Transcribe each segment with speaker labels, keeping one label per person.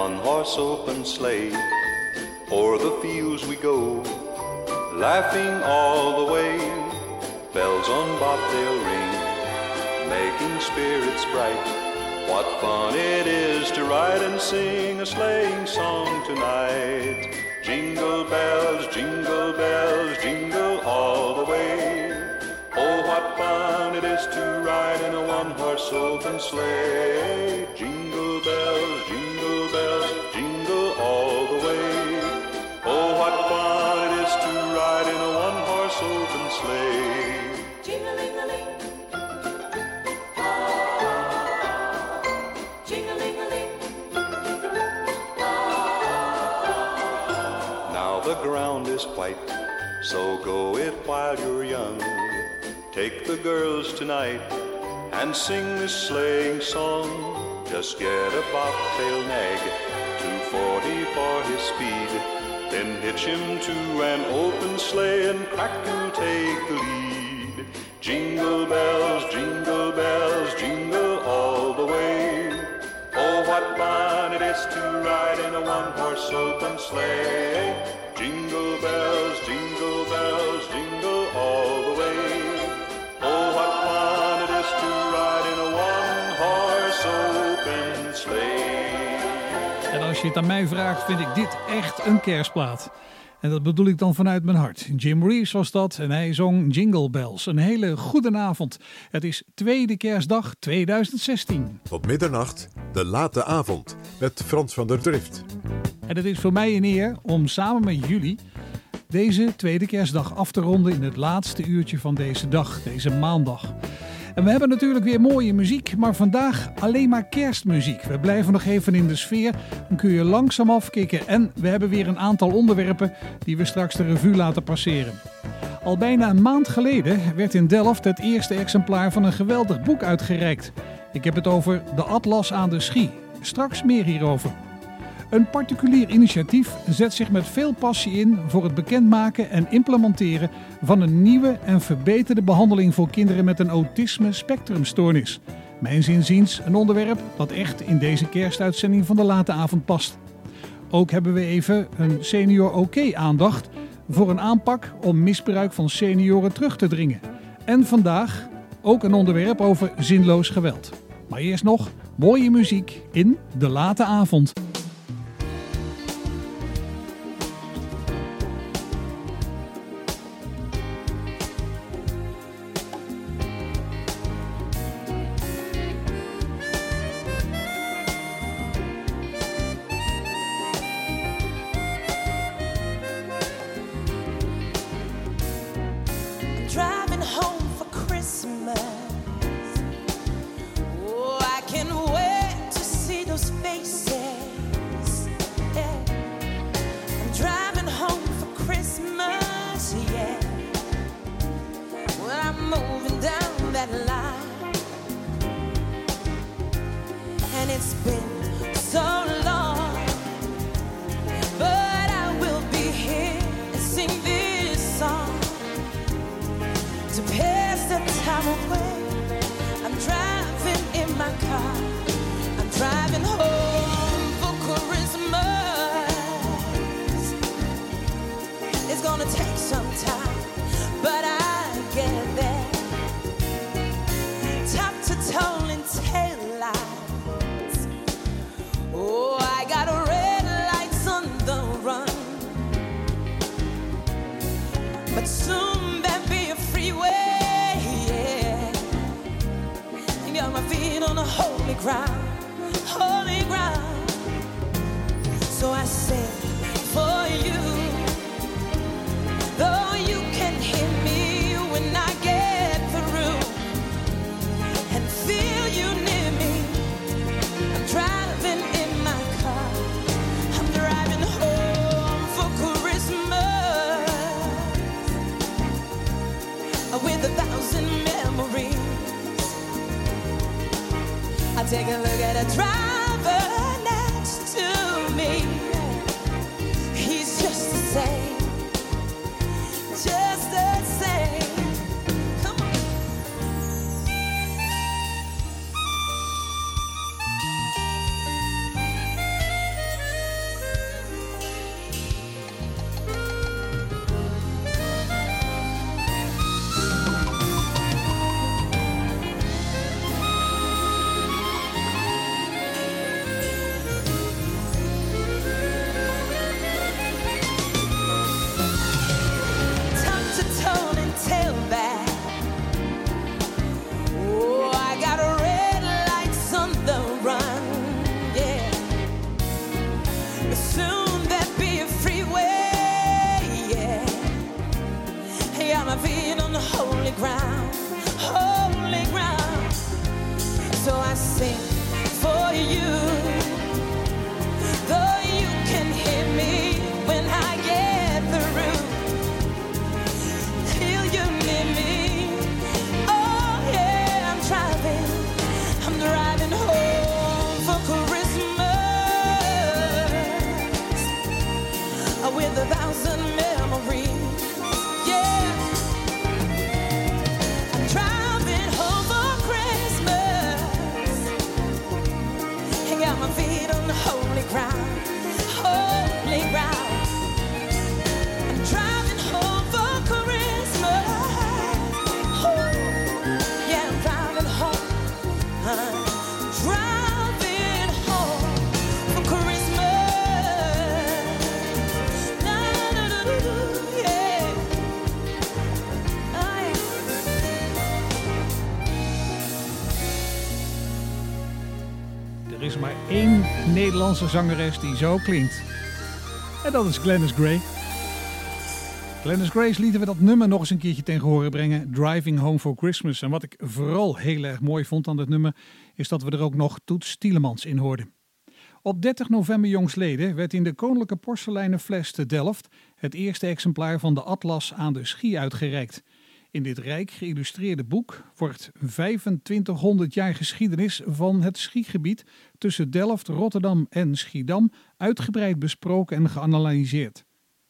Speaker 1: one-horse open sleigh. O'er the fields we go, laughing all the way. Bells on bobtail ring, making spirits bright. What fun it is to ride and sing a sleighing song tonight. Jingle bells, jingle all the way. Oh, what fun it is to ride in a one-horse open sleigh. Jingle bells, jingle all the way. Oh, what fun it is to ride in a one-horse open sleigh.
Speaker 2: Jing-a-ling-a-ling. Jing-a-ling-a-ling.
Speaker 1: Now the ground is white, so go it while you're young. Take the girls tonight and sing this sleighing song. Just get a bobtail nag, 240 for his speed. Then hitch him to an open sleigh and crack you'll take the lead. Jingle bells, jingle all the way. Oh, what fun it is to ride in a one-horse open sleigh. Jingle bells, jingle all the way. Oh, what fun it is to ride in a one-horse open sleigh.
Speaker 3: En als je het aan mij vraagt, vind ik dit echt een kerstplaat. En dat bedoel ik dan vanuit mijn hart. Jim Reeves was dat en hij zong Jingle Bells. Een hele goede avond. Het is tweede kerstdag 2016.
Speaker 4: Tot middernacht, de late avond, met Frans van der Drift.
Speaker 3: En het is voor mij een eer om samen met jullie deze tweede kerstdag af te ronden in het laatste uurtje van deze dag, deze maandag. En we hebben natuurlijk weer mooie muziek, maar vandaag alleen maar kerstmuziek. We blijven nog even in de sfeer, dan kun je langzaam afkicken. En we hebben weer een aantal onderwerpen die we straks de revue laten passeren. Al bijna een maand geleden werd in Delft het eerste exemplaar van een geweldig boek uitgereikt. Ik heb het over de Atlas aan de Schie. Straks meer hierover. Een particulier initiatief zet zich met veel passie in voor het bekendmaken en implementeren van een nieuwe en verbeterde behandeling voor kinderen met een autisme-spectrumstoornis. Mijns inziens een onderwerp dat echt in deze kerstuitzending van de late avond past. Ook hebben we even een Senior OK aandacht voor een aanpak om misbruik van senioren terug te dringen. En vandaag ook een onderwerp over zinloos geweld. Maar eerst nog mooie muziek in de late avond.
Speaker 5: Take a look at a driver next to me. He's just the same, just the same. Come on. Soon there'll be a freeway, yeah. I got my feet on the holy ground, holy ground. So I sing for you, though you can hear me when I get through. Till you near me, oh yeah, I'm driving home for Christmas with 1,000 memories, yeah. I'm driving home for Christmas. I got my feet on the holy ground, holy ground. I'm driving home for Christmas. Oh, yeah, I'm driving home. Driving home for Christmas. Na-na-na-na-na, yeah. Oh, yeah.
Speaker 3: Er is maar één Nederlandse zangeres die zo klinkt. En dat is Glennis Gray. Glennis Grace lieten we dat nummer nog eens een keertje ten gehore brengen. Driving Home for Christmas. En wat ik vooral heel erg mooi vond aan dit nummer, is dat we er ook nog Toets Tielemans in hoorden. Op 30 november jongstleden werd in de Koninklijke Porseleinen Fles te Delft het eerste exemplaar van de Atlas aan de Schie uitgereikt. In dit rijk geïllustreerde boek wordt 2500 jaar geschiedenis van het Schiegebied tussen Delft, Rotterdam en Schiedam uitgebreid besproken en geanalyseerd.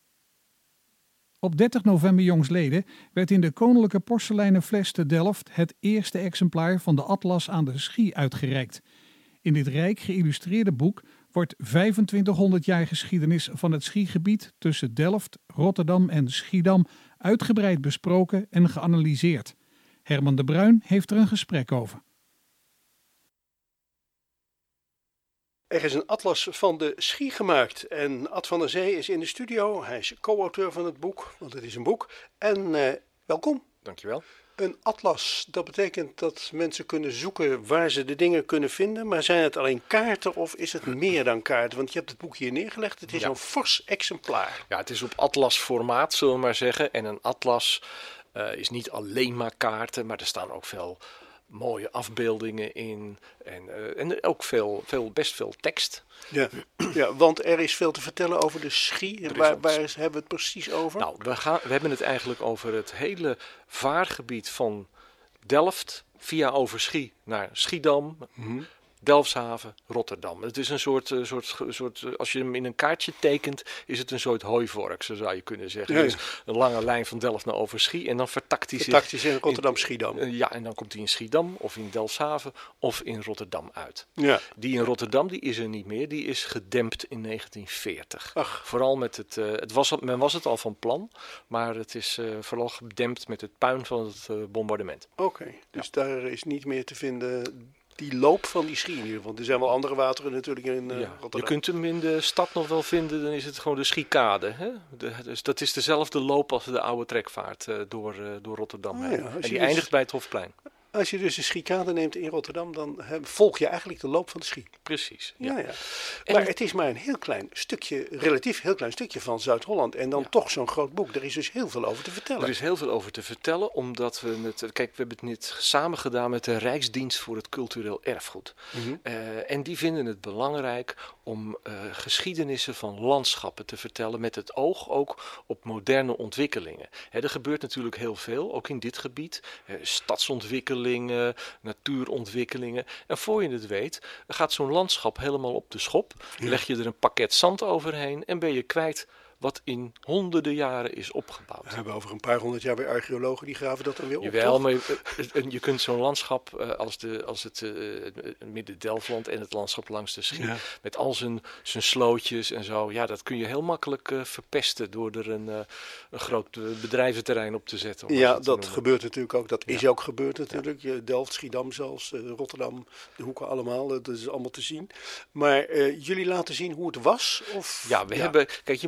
Speaker 3: Op 30 november jongstleden werd in de Koninklijke Porseleinen Fles te Delft het eerste exemplaar van de Atlas aan de Schie uitgereikt. In dit rijk geïllustreerde boek wordt 2500 jaar geschiedenis van het Schiegebied tussen Delft, Rotterdam en Schiedam uitgebreid besproken en geanalyseerd. Herman de Bruin heeft er een gesprek over.
Speaker 6: Er is een atlas van de Schie gemaakt en Ad van der Zee is in de studio. Hij is co-auteur van het boek, want het is een boek. En welkom.
Speaker 7: Dankjewel.
Speaker 6: Een atlas, dat betekent dat mensen kunnen zoeken waar ze de dingen kunnen vinden. Maar zijn het alleen kaarten of is het meer dan kaarten? Want je hebt het boek hier neergelegd. Het is een fors exemplaar.
Speaker 7: Ja, het is op atlasformaat, zullen we maar zeggen. En een atlas is niet alleen maar kaarten, maar er staan ook veel mooie afbeeldingen in. En ook best veel tekst.
Speaker 6: Ja, want er is veel te vertellen over de Schie. Waar hebben we het precies over?
Speaker 7: Nou, we hebben het eigenlijk over het hele vaargebied van Delft via Overschie naar Schiedam, Delfshaven, Rotterdam. Het is een soort, als je hem in een kaartje tekent, is het een soort hooivork, zo zou je kunnen zeggen.
Speaker 6: Ja.
Speaker 7: Dus een lange lijn van Delft naar Overschie en dan vertakt hij zich
Speaker 6: in Rotterdam-Schiedam.
Speaker 7: En dan komt hij in Schiedam of in Delfshaven of in Rotterdam uit.
Speaker 6: Ja.
Speaker 7: Die in Rotterdam, die is er niet meer. Die is gedempt in 1940.
Speaker 6: Ach.
Speaker 7: Vooral met men was het al van plan, maar het is vooral gedempt met het puin van het bombardement.
Speaker 6: Oké, dus daar is niet meer te vinden die loop van die Schie in ieder geval. Er zijn wel andere wateren natuurlijk in Rotterdam.
Speaker 7: Je kunt hem in de stad nog wel vinden, dan is het gewoon de Schiekade. Hè? Dus dat is dezelfde loop als de oude trekvaart door Rotterdam heen. En die eindigt bij het Hofplein.
Speaker 6: Als je dus de Schiekade neemt in Rotterdam, dan volg je eigenlijk de loop van de Schie.
Speaker 7: Precies.
Speaker 6: Ja. Maar het is maar een heel klein stukje, relatief heel klein stukje van Zuid-Holland. En dan toch zo'n groot boek. Er is dus heel veel over te vertellen.
Speaker 7: Er is heel veel over te vertellen, omdat we het... Kijk, we hebben het net samen gedaan met de Rijksdienst voor het Cultureel Erfgoed. En die vinden het belangrijk om geschiedenissen van landschappen te vertellen met het oog ook op moderne ontwikkelingen. Er gebeurt natuurlijk heel veel, ook in dit gebied. Stadsontwikkelingen, natuurontwikkelingen. En voor je het weet, gaat zo'n landschap helemaal op de schop. Leg je er een pakket zand overheen en ben je kwijt wat in honderden jaren is opgebouwd.
Speaker 6: We hebben over een paar honderd jaar weer archeologen die graven dat dan weer op.
Speaker 7: Jawel, maar je kunt zo'n landschap als het Midden-Delfland en het landschap langs de Schie, met al zijn slootjes en zo, dat kun je heel makkelijk verpesten door er een groot bedrijventerrein op te zetten.
Speaker 6: Ja, dat gebeurt natuurlijk ook. Dat is ook gebeurd natuurlijk. Delft, Schiedam zelfs, Rotterdam, de hoeken allemaal. Dat is allemaal te zien. Maar jullie laten zien hoe het was? Of?
Speaker 7: Ja, we hebben, kijk, je moet je voorstellen,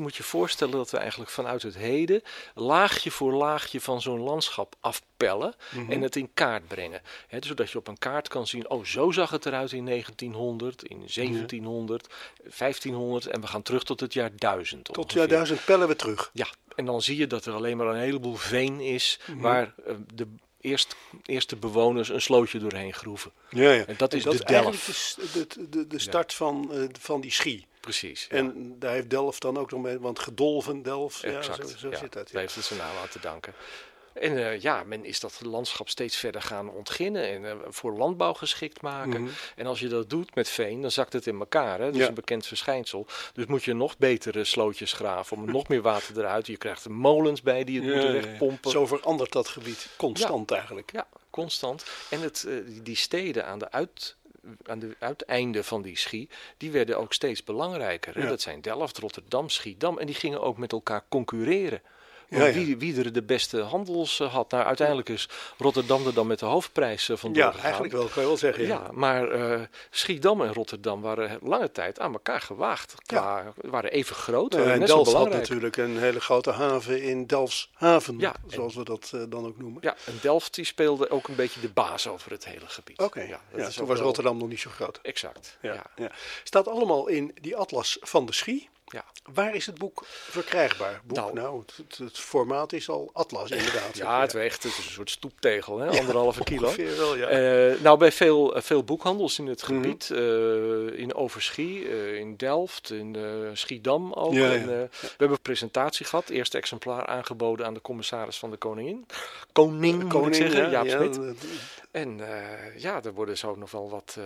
Speaker 7: voorstellen dat we eigenlijk vanuit het heden laagje voor laagje van zo'n landschap afpellen en het in kaart brengen. Dus zodat je op een kaart kan zien, oh, zo zag het eruit in 1900, in 1700, 1500 en we gaan terug tot het jaar 1000.
Speaker 6: Tot het jaar 1000 pellen we terug.
Speaker 7: Ja, en dan zie je dat er alleen maar een heleboel veen is waar de eerste bewoners een slootje doorheen groeven.
Speaker 6: Ja.
Speaker 7: En dat is de Delf.
Speaker 6: Eigenlijk de start van die Schie.
Speaker 7: Precies. Ja.
Speaker 6: En daar heeft Delft dan ook nog mee, want gedolven Delft,
Speaker 7: Exact.
Speaker 6: zo zit dat.
Speaker 7: Daar heeft het zijn naam aan te danken. En men is dat landschap steeds verder gaan ontginnen en voor landbouw geschikt maken. En als je dat doet met veen, dan zakt het in elkaar. Hè? Dat is een bekend verschijnsel. Dus moet je nog betere slootjes graven om er nog meer water eruit. Je krijgt er molens bij die het moeten wegpompen.
Speaker 6: Zo verandert dat gebied constant eigenlijk.
Speaker 7: Ja, constant. En die steden aan de uiteinden van die Schie, die werden ook steeds belangrijker.
Speaker 6: Ja.
Speaker 7: Dat zijn Delft, Rotterdam, Schiedam. En die gingen ook met elkaar concurreren. Wie er de beste handels had. Nou, uiteindelijk is Rotterdam er dan met de hoofdprijs vandoor gegaan.
Speaker 6: Ja, eigenlijk wel, kan je wel zeggen.
Speaker 7: Ja, maar Schiedam en Rotterdam waren lange tijd aan elkaar gewaagd. Waren even groot.
Speaker 6: En
Speaker 7: net
Speaker 6: Delft
Speaker 7: zo
Speaker 6: had
Speaker 7: belangrijk.
Speaker 6: natuurlijk een hele grote haven in Delfshaven, zoals we dat dan ook noemen.
Speaker 7: Ja, en Delft die speelde ook een beetje de baas over het hele gebied.
Speaker 6: Oké, toen was Rotterdam nog niet zo groot.
Speaker 7: Exact,
Speaker 6: Ja. Staat allemaal in die atlas van de Schie.
Speaker 7: Ja.
Speaker 6: Waar is het boek verkrijgbaar? Het formaat is al atlas inderdaad.
Speaker 7: Ja, het weegt, het is een soort stoeptegel, hè? 1,5 kilo.
Speaker 6: Ongeveer wel, ja.
Speaker 7: Bij veel boekhandels in het gebied, in Overschie, in Delft, in Schiedam ook. We hebben een presentatie gehad, eerste exemplaar aangeboden aan de commissaris van de Koningin. Koning moet ik zeggen, Jaap Smit. En er worden zo nog wel wat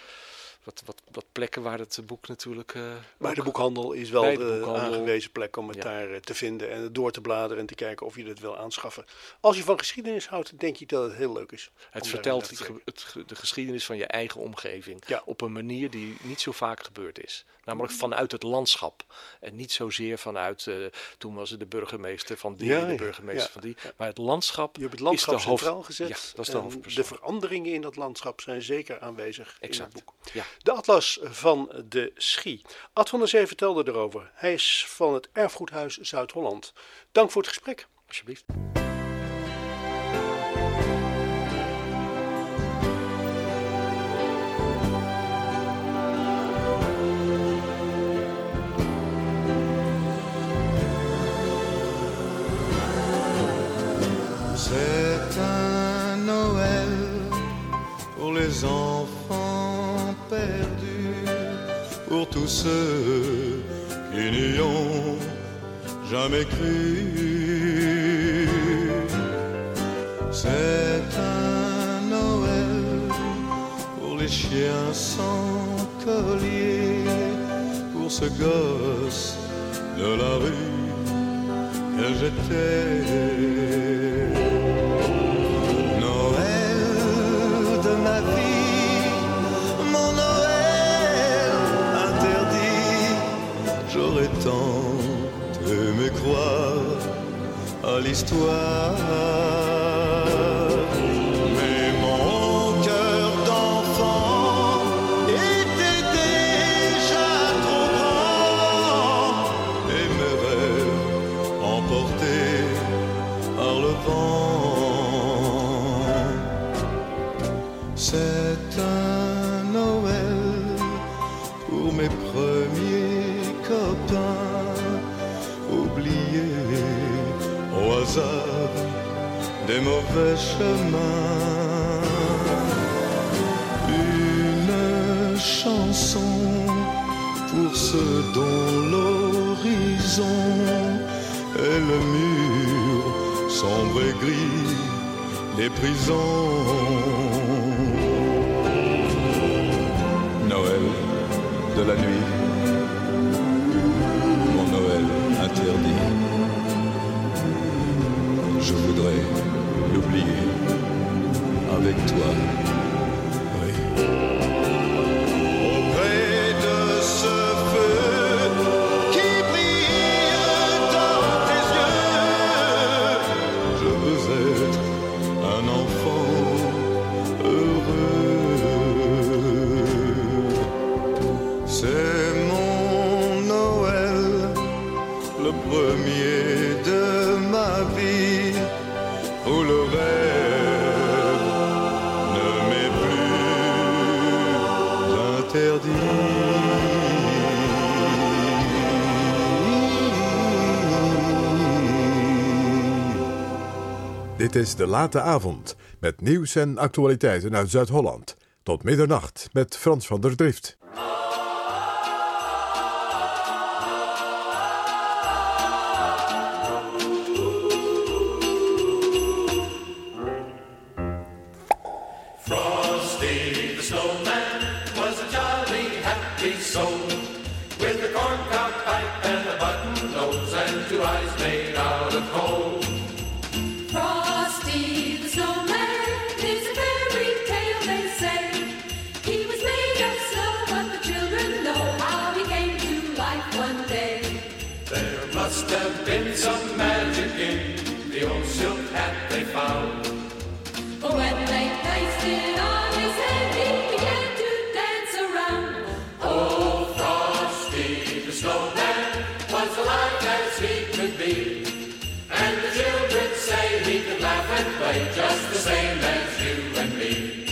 Speaker 7: plekken waar het boek natuurlijk...
Speaker 6: maar de boekhandel is wel de aangewezen plek om het daar te vinden en het door te bladeren en te kijken of je het wil aanschaffen. Als je van geschiedenis houdt, denk ik dat het heel leuk is.
Speaker 7: Het vertelt de geschiedenis van je eigen omgeving op een manier die niet zo vaak gebeurd is. Namelijk vanuit het landschap. En niet zozeer vanuit, toen was het de burgemeester van die, de burgemeester van die. Maar het landschap
Speaker 6: je hebt het landschap
Speaker 7: is de
Speaker 6: centraal gezet.
Speaker 7: Ja, dat is de hoofdpersoon.
Speaker 6: De veranderingen in dat landschap zijn zeker aanwezig in het boek.
Speaker 7: Ja.
Speaker 6: De atlas van de Schie. Ad van der Zee vertelde erover. Hij is van het Erfgoedhuis Zuid-Holland. Dank voor het gesprek.
Speaker 7: Alsjeblieft.
Speaker 8: C'est un Noël pour les enfants perdus, pour tous ceux qui n'y ont jamais cru. C'est un Noël pour les chiens sans collier, pour ce gosse de la rue que j'étais. Ma vie, mon Noël interdit, j'aurais tant aimé croire à l'histoire, mais mon cœur d'enfant était déjà trop grand et mes rêves emportés par le vent. C'est un Noël pour mes premiers copains, oubliés au hasard des mauvais chemins. Une chanson pour ceux dont l'horizon est le mur sombre et gris des prisons. Noël de la nuit, mon Noël interdit. Je voudrais l'oublier avec toi. Oui. Auprès de ce feu qui brille dans tes yeux, je veux être un enfant heureux. C'est premier de ma vie, où le rêve ne m'est plus interdit.
Speaker 4: Dit is De Late Avond met nieuws en actualiteiten uit Zuid-Holland. Tot middernacht met Frans van der Drift.
Speaker 9: Frosty the snowman was a jolly happy soul, with a corncob pipe and a button nose and 2 eyes made out of coal.
Speaker 2: Frosty the snowman is a fairy tale, they say. He was made of snow, but the children know how he came to life one day.
Speaker 9: There must have been some magic in the old silk hat they found.
Speaker 2: But when they placed it on his head, he began to dance around.
Speaker 9: Oh, Frosty the snowman was alive as he could be, and the children say he could laugh and play just the same as you and me.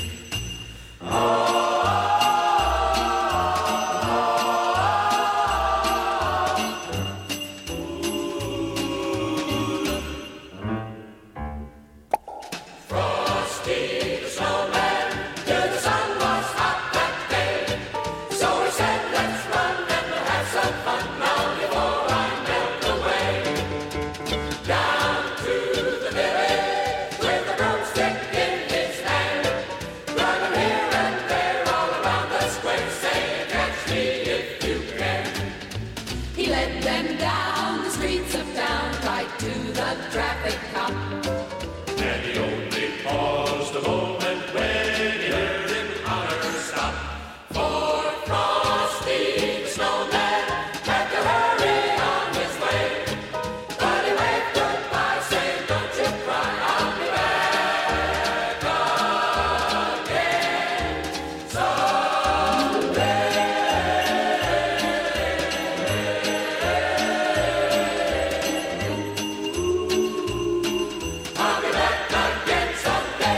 Speaker 9: Frosty the snowman knew the sun was hot that day, so he said, let's run and we'll have some fun now before I melt away. Down to the village with a broomstick in his hand, running here and there all around the square, saying, catch me if you can.
Speaker 2: He led them down the streets of town, right to the traffic cop.
Speaker 9: And he only paused a moment when he heard him holler, stop. For Frosty the snowman had to hurry on his way, but he waved goodbye, saying, don't you cry, I'll be back again someday. I'll be back again someday.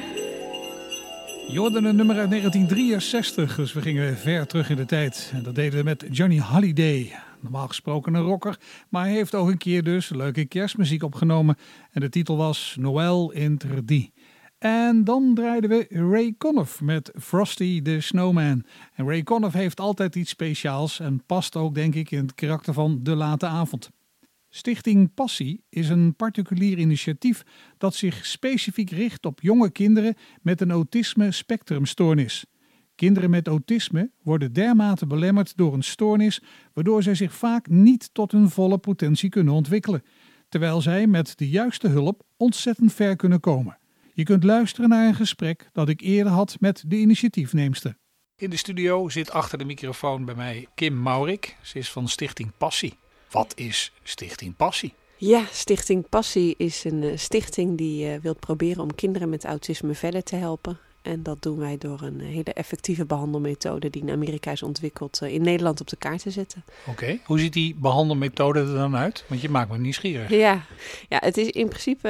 Speaker 3: Je hoorde een nummer uit 1963, dus we gingen ver terug in de tijd. En dat deden we met Johnny Hallyday. Normaal gesproken een rocker, maar hij heeft ook een keer dus leuke kerstmuziek opgenomen. En de titel was Noël Interdit. En dan draaiden we Ray Conniff met Frosty the Snowman. En Ray Conniff heeft altijd iets speciaals en past ook denk ik in het karakter van De Late Avond. Stichting Passie is een particulier initiatief dat zich specifiek richt op jonge kinderen met een autisme-spectrumstoornis. Kinderen met autisme worden dermate belemmerd door een stoornis, waardoor zij zich vaak niet tot hun volle potentie kunnen ontwikkelen, terwijl zij met de juiste hulp ontzettend ver kunnen komen. Je kunt luisteren naar een gesprek dat ik eerder had met de initiatiefneemster. In de studio zit achter de microfoon bij mij Kim Maurik. Ze is van Stichting Passie. Wat is Stichting Passie?
Speaker 10: Ja, Stichting Passie is een stichting die wil proberen om kinderen met autisme verder te helpen. En dat doen wij door een hele effectieve behandelmethode die in Amerika is ontwikkeld in Nederland op de kaart te zetten.
Speaker 3: Oké. Hoe ziet die behandelmethode er dan uit? Want je maakt me nieuwsgierig.
Speaker 10: Ja, het is in principe,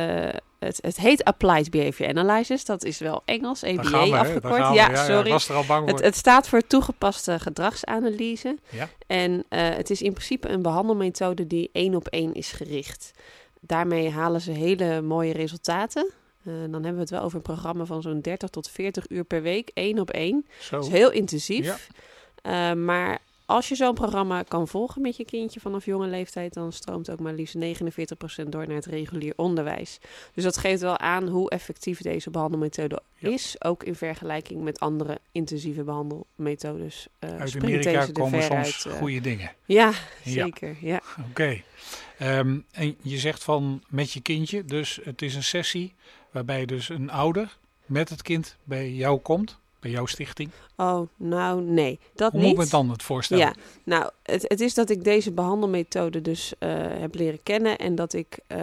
Speaker 10: het heet Applied Behavior Analysis. Dat is wel Engels, ABA afgekort. Ja, sorry.
Speaker 3: Was er al bang voor.
Speaker 10: Het staat voor toegepaste gedragsanalyse.
Speaker 3: Ja.
Speaker 10: En het is in principe een behandelmethode die 1-op-1 is gericht. Daarmee halen ze hele mooie resultaten. Dan hebben we het wel over een programma van zo'n 30 tot 40 uur per week, 1-op-1. Dat is heel intensief. Ja. Maar als je zo'n programma kan volgen met je kindje vanaf jonge leeftijd, dan stroomt ook maar liefst 49% door naar het regulier onderwijs. Dus dat geeft wel aan hoe effectief deze behandelmethode is. Ook in vergelijking met andere intensieve behandelmethodes.
Speaker 3: Uit Amerika komen soms goede dingen.
Speaker 10: Ja, zeker. Ja.
Speaker 3: Oké. En je zegt van met je kindje, dus het is een sessie waarbij dus een ouder met het kind bij jou komt, bij jouw stichting.
Speaker 10: Oh, nou nee, dat
Speaker 3: niet.
Speaker 10: Hoe
Speaker 3: moet ik me dan het voorstellen?
Speaker 10: Ja, nou, het is dat ik deze behandelmethode dus heb leren kennen en dat ik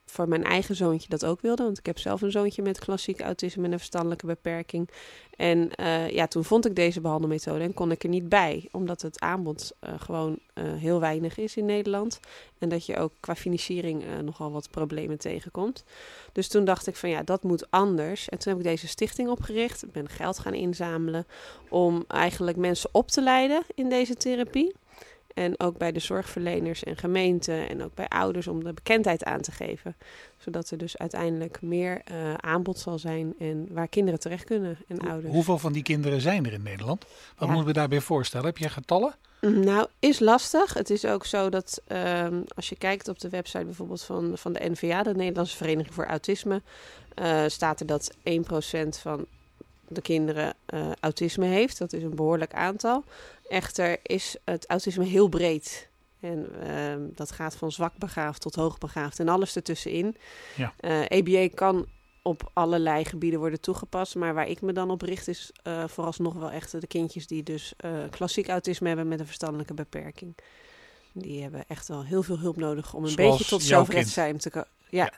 Speaker 10: voor mijn eigen zoontje dat ook wilde. Want ik heb zelf een zoontje met klassiek autisme en een verstandelijke beperking. En toen vond ik deze behandelmethode en kon ik er niet bij. Omdat het aanbod gewoon heel weinig is in Nederland. En dat je ook qua financiering nogal wat problemen tegenkomt. Dus toen dacht ik van dat moet anders. En toen heb ik deze stichting opgericht. Ik ben geld gaan inzamelen om eigenlijk mensen op te leiden in deze therapie. En ook bij de zorgverleners en gemeenten en ook bij ouders om de bekendheid aan te geven. Zodat er dus uiteindelijk meer aanbod zal zijn en waar kinderen terecht kunnen en ouders.
Speaker 3: Hoeveel van die kinderen zijn er in Nederland? Wat moeten we daarbij voorstellen? Heb je getallen?
Speaker 10: Nou, is lastig. Het is ook zo dat als je kijkt op de website bijvoorbeeld van de NVA, de Nederlandse Vereniging voor Autisme, staat er dat 1% van de kinderen autisme heeft. Dat is een behoorlijk aantal. Echter is het autisme heel breed. En dat gaat van zwakbegaafd tot hoogbegaafd en alles ertussenin.
Speaker 3: Ja.
Speaker 10: ABA kan op allerlei gebieden worden toegepast. Maar waar ik me dan op richt is vooralsnog wel echt de kindjes die dus klassiek autisme hebben met een verstandelijke beperking. Die hebben echt wel heel veel hulp nodig om een beetje tot zelfredzaam te komen. Ja.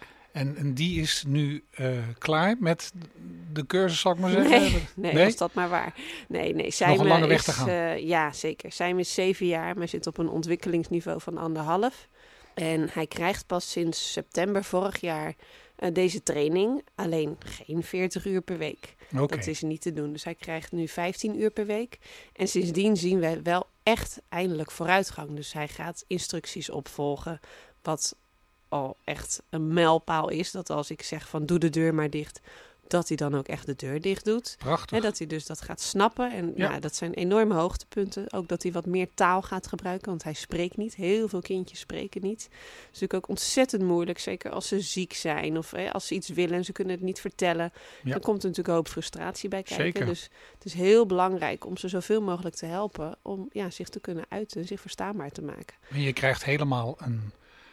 Speaker 3: En die is nu klaar met de cursus, zal ik maar zeggen?
Speaker 10: Nee, was dat maar waar. Nee.
Speaker 3: Nog een lange weg te gaan.
Speaker 10: Ja, zeker. Simon is 7 jaar, maar zit op een ontwikkelingsniveau van 1,5. En hij krijgt pas sinds september vorig jaar deze training. Alleen geen 40 uur per week.
Speaker 3: Okay.
Speaker 10: Dat is niet te doen. Dus hij krijgt nu 15 uur per week. En sindsdien zien we wel echt eindelijk vooruitgang. Dus hij gaat instructies opvolgen, wat al echt een mijlpaal is. Dat als ik zeg van doe de deur maar dicht, dat hij dan ook echt de deur dicht doet.
Speaker 3: Prachtig.
Speaker 10: Dat hij dus dat gaat snappen. En dat zijn enorme hoogtepunten. Ook dat hij wat meer taal gaat gebruiken, want hij spreekt niet. Heel veel kindjes spreken niet. Dat is natuurlijk ook ontzettend moeilijk. Zeker als ze ziek zijn of als ze iets willen en ze kunnen het niet vertellen.
Speaker 3: Ja.
Speaker 10: Dan komt er natuurlijk een hoop frustratie bij kijken.
Speaker 3: Zeker.
Speaker 10: Dus het is heel belangrijk om ze zoveel mogelijk te helpen om zich te kunnen uiten, zich verstaanbaar te maken.
Speaker 3: En je krijgt helemaal een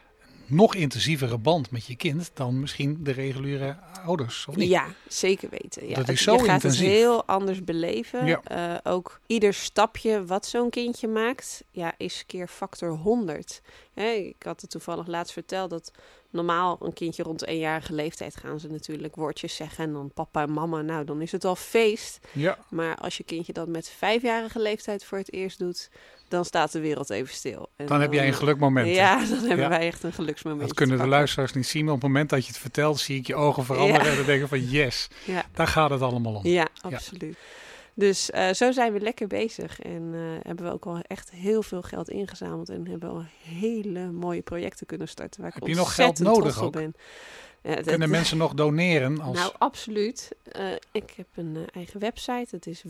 Speaker 3: nog intensievere band met je kind dan misschien de reguliere ouders, of niet?
Speaker 10: Ja, zeker weten. Ja.
Speaker 3: Dat is zo
Speaker 10: je gaat
Speaker 3: intensief.
Speaker 10: het heel anders beleven.
Speaker 3: Ja.
Speaker 10: Ook ieder stapje wat zo'n kindje maakt, is keer factor 100. Ik had het toevallig laatst verteld dat normaal een kindje rond de 1-jarige leeftijd gaan ze natuurlijk woordjes zeggen en dan papa en mama, nou dan is het al feest.
Speaker 3: Ja.
Speaker 10: Maar als je kindje dat met 5-jarige leeftijd voor het eerst doet, dan staat de wereld even stil. En
Speaker 3: dan heb jij een gelukmoment.
Speaker 10: Ja, dan hebben wij echt een geluksmoment.
Speaker 3: Dat kunnen de luisteraars niet zien, maar op het moment dat je het vertelt, zie ik je ogen veranderen en dan denk ik van yes, daar gaat het allemaal om.
Speaker 10: Ja, absoluut. Dus zo zijn we lekker bezig en hebben we ook al echt heel veel geld ingezameld en hebben al hele mooie projecten kunnen starten waar ik
Speaker 3: heb je nog geld nodig
Speaker 10: op ben.
Speaker 3: Kunnen mensen nog doneren?
Speaker 10: Nou, absoluut. Ik heb een eigen website. Dat is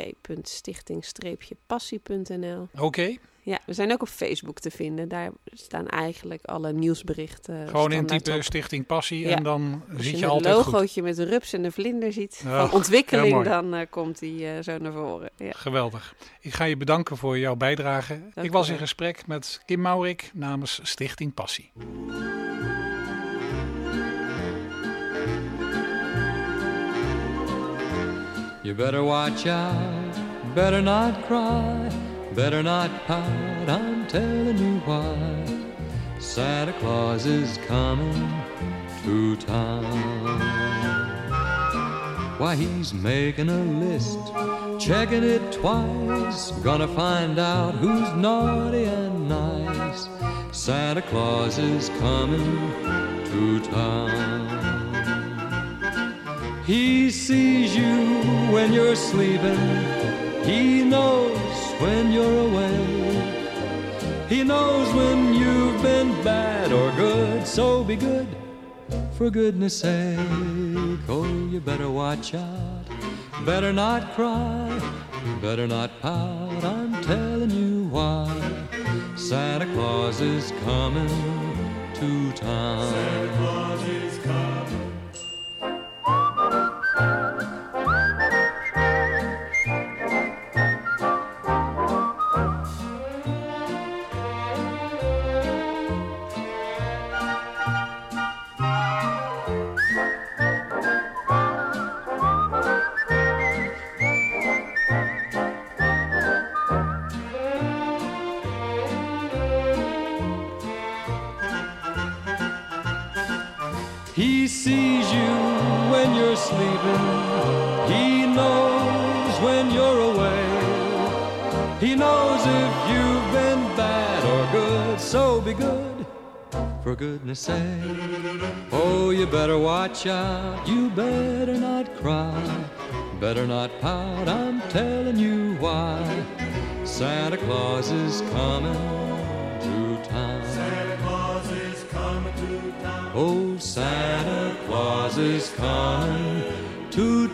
Speaker 10: www.stichting-passie.nl.
Speaker 3: Oké.
Speaker 10: Ja, we zijn ook op Facebook te vinden. Daar staan eigenlijk alle nieuwsberichten.
Speaker 3: Gewoon intypen Stichting Passie en dan zit je altijd goed.
Speaker 10: Als je een logootje met de rups en de vlinder ziet van ontwikkeling, dan komt die zo naar voren. Ja.
Speaker 3: Geweldig. Ik ga je bedanken voor jouw bijdrage. Ik was in gesprek met Kim Maurik namens Stichting Passie.
Speaker 11: You better watch out, better not cry, better not pout, I'm telling you why. Santa Claus is coming to town. Why, he's making a list, checking it twice, gonna find out who's naughty and nice. Santa Claus is coming to town. He sees you when you're sleeping. He knows when you're awake. He knows when you've been bad or good. So be good, for goodness sake. Oh, you better watch out. Better not cry. Better not pout. I'm telling you why. Santa Claus is coming to town. Santa Claus is coming. He sees you when you're sleeping. He knows when you're away. He knows if you've been bad or good. So be good, for goodness sake. Oh, you better watch out. You better not cry. Better not pout. I'm telling you why. Santa Claus is coming to town. Santa Claus is coming to town. Oh, Santa Claus is coming to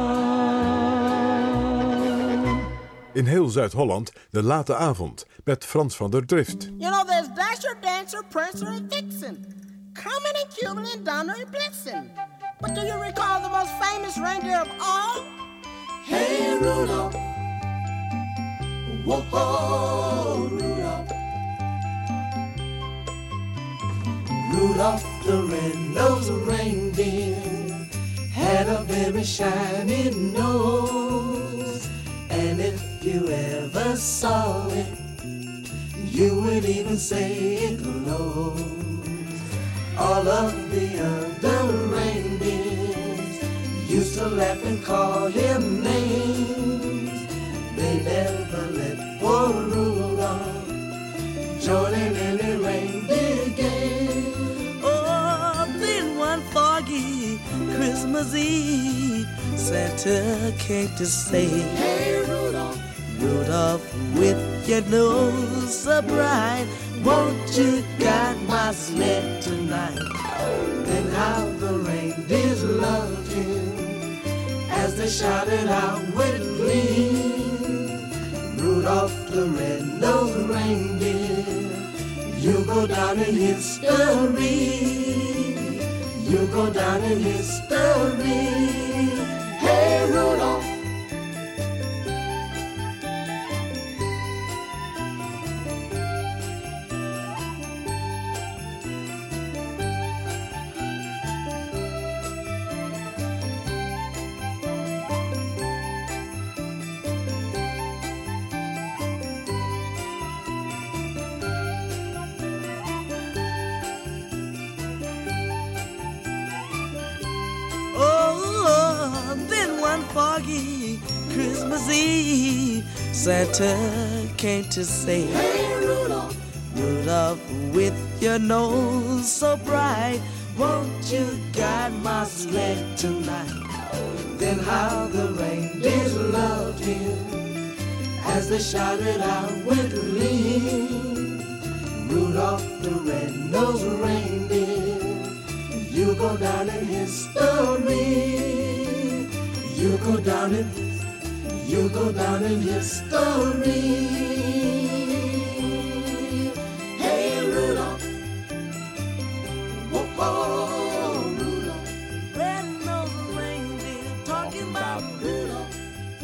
Speaker 11: town.
Speaker 4: In heel Zuid-Holland de late avond met Frans van der Drift.
Speaker 12: You know, there's Dasher, Dancer, Prancer, and Vixen. Comet and Cupid and Donner and Blitzen. But do you recall the most famous reindeer of all?
Speaker 9: Hey Rudolph, whoa, Rudolph. Rudolph the red-nosed reindeer had a very shiny nose, and if you ever saw it, you would even say it glows. All of the other reindeers used to laugh and call him names. They never let poor Rudolph join in any reindeer game.
Speaker 12: Oh, then one foggy Christmas Eve, Santa came to say,
Speaker 9: Hey Rudolph,
Speaker 12: Rudolph, with your nose so bright, won't you guide my sled tonight?
Speaker 9: then how the reindeers loved him as they shouted out with glee. Rudolph the red-nosed reindeer, you go down in history. You go down in history. Hey Rudolph.
Speaker 12: Oh, then one foggy Christmas Eve, Santa came to say,
Speaker 9: Hey Rudolph,
Speaker 12: Rudolph, with your nose so bright, won't you guide my sled tonight?
Speaker 9: then how the reindeers loved him as they shouted out with glee. Rudolph the red-nosed reindeer, you go down in history. You go down in history. Hey Rudolph, whoa, Rudolph.
Speaker 12: Red-nosed reindeer talking about
Speaker 9: Rudolph,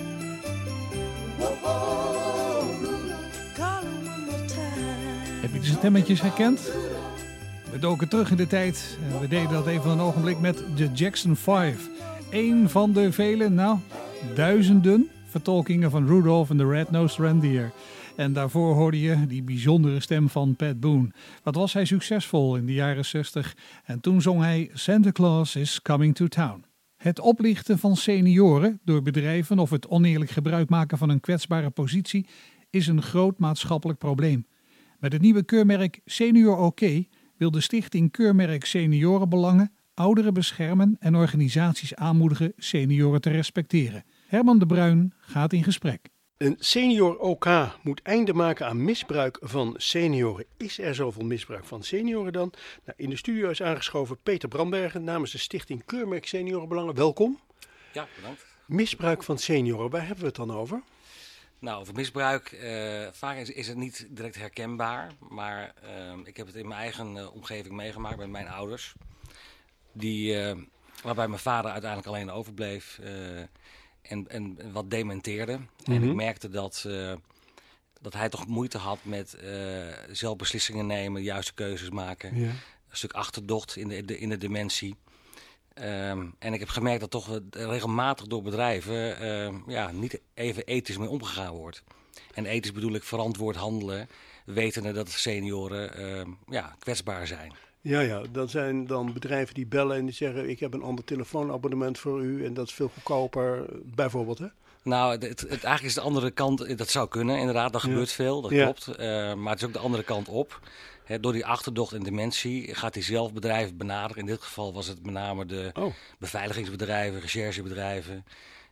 Speaker 9: whoa, Rudolph.
Speaker 12: call him one more time.
Speaker 3: Heb je de stemmetjes herkend? We doken terug in de tijd en we deden dat even een ogenblik met de Jackson 5. Eén van de vele, duizenden vertolkingen van Rudolph en the Red-Nosed Reindeer. En daarvoor hoorde je die bijzondere stem van Pat Boone. Wat was hij succesvol in de jaren 60 en toen zong hij Santa Claus is Coming to Town. Het oplichten van senioren door bedrijven of het oneerlijk gebruik maken van een kwetsbare positie is een groot maatschappelijk probleem. Met het nieuwe keurmerk Senior OK wil de stichting Keurmerk Seniorenbelangen ouderen beschermen en organisaties aanmoedigen senioren te respecteren. Herman de Bruin gaat in gesprek.
Speaker 6: Een senior OK moet einde maken aan misbruik van senioren. Is er zoveel misbruik van senioren dan? Nou, in de studio is aangeschoven Peter Brandbergen namens de stichting Keurmerk Seniorenbelangen. Welkom.
Speaker 13: Ja, bedankt.
Speaker 6: Misbruik van senioren, waar hebben we het dan over?
Speaker 13: Nou, over misbruik, vaak is het niet direct herkenbaar, maar ik heb het in mijn eigen omgeving meegemaakt met mijn ouders. Waarbij mijn vader uiteindelijk alleen overbleef en wat dementeerde. En ik merkte dat hij toch moeite had met zelf beslissingen nemen, juiste keuzes maken. Ja. Een stuk achterdocht in de dementie. En ik heb gemerkt dat toch regelmatig door bedrijven niet even ethisch mee omgegaan wordt. En ethisch bedoel ik verantwoord handelen, wetende dat senioren kwetsbaar zijn.
Speaker 6: Ja, dat zijn dan bedrijven die bellen en die zeggen... ik heb een ander telefoonabonnement voor u en dat is veel goedkoper, bijvoorbeeld, hè?
Speaker 13: Nou, eigenlijk is de andere kant, dat zou kunnen inderdaad, dat gebeurt veel, dat klopt. Maar het is ook de andere kant op. Door die achterdocht en dementie gaat hij zelf bedrijven benaderen. In dit geval was het met name de beveiligingsbedrijven, recherchebedrijven...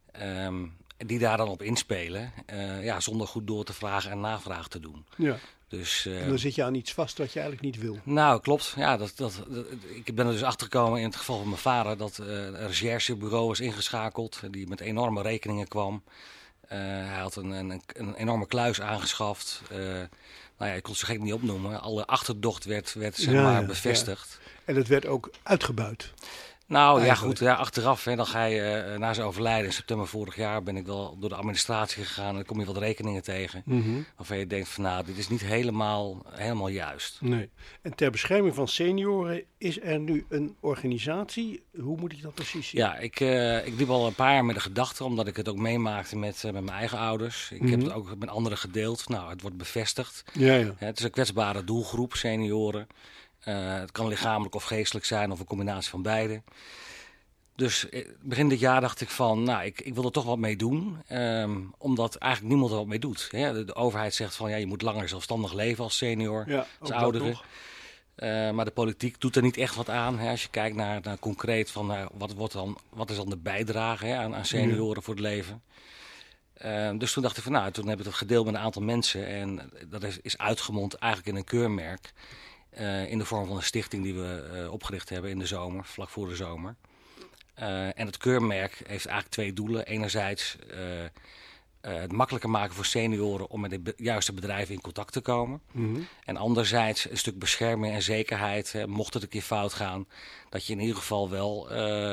Speaker 13: die daar dan op inspelen, zonder goed door te vragen en navraag te doen. Ja. Dus,
Speaker 6: en dan zit je aan iets vast wat je eigenlijk niet wil.
Speaker 13: Nou, klopt. Ja, ik ben er dus achter gekomen in het geval van mijn vader... dat een recherchebureau is ingeschakeld die met enorme rekeningen kwam. Hij had een enorme kluis aangeschaft. Ik kon het zo gek niet opnoemen. Alle achterdocht werd bevestigd.
Speaker 6: Ja. En het werd ook uitgebuit.
Speaker 13: Nou ja, goed. Ja, achteraf, dan ga je na zijn overlijden in september vorig jaar... ben ik wel door de administratie gegaan en dan kom je wat rekeningen tegen. Waarvan je denkt van dit is niet helemaal juist.
Speaker 6: Nee. En ter bescherming van senioren is er nu een organisatie. Hoe moet ik dat precies zien?
Speaker 13: Ja, ik liep al een paar jaar met de gedachte, omdat ik het ook meemaakte met mijn eigen ouders. Ik heb het ook met anderen gedeeld. Nou, het wordt bevestigd. Ja. Het is een kwetsbare doelgroep, senioren. Het kan lichamelijk of geestelijk zijn of een combinatie van beide. Dus begin dit jaar dacht ik van, ik wil er toch wat mee doen. Omdat eigenlijk niemand er wat mee doet. Hè? De overheid zegt van, je moet langer zelfstandig leven als senior, als oudere. Maar de politiek doet er niet echt wat aan. Hè? Als je kijkt naar concreet van, wat is dan de bijdrage aan senioren voor het leven. Dus toen dacht ik van, toen heb ik dat gedeeld met een aantal mensen. En dat is uitgemond eigenlijk in een keurmerk. In de vorm van een stichting die we opgericht hebben in de zomer, vlak voor de zomer. En het keurmerk heeft eigenlijk twee doelen. Enerzijds het makkelijker maken voor senioren om met de juiste bedrijven in contact te komen. En anderzijds een stuk bescherming en zekerheid. Mocht het een keer fout gaan, dat je in ieder geval wel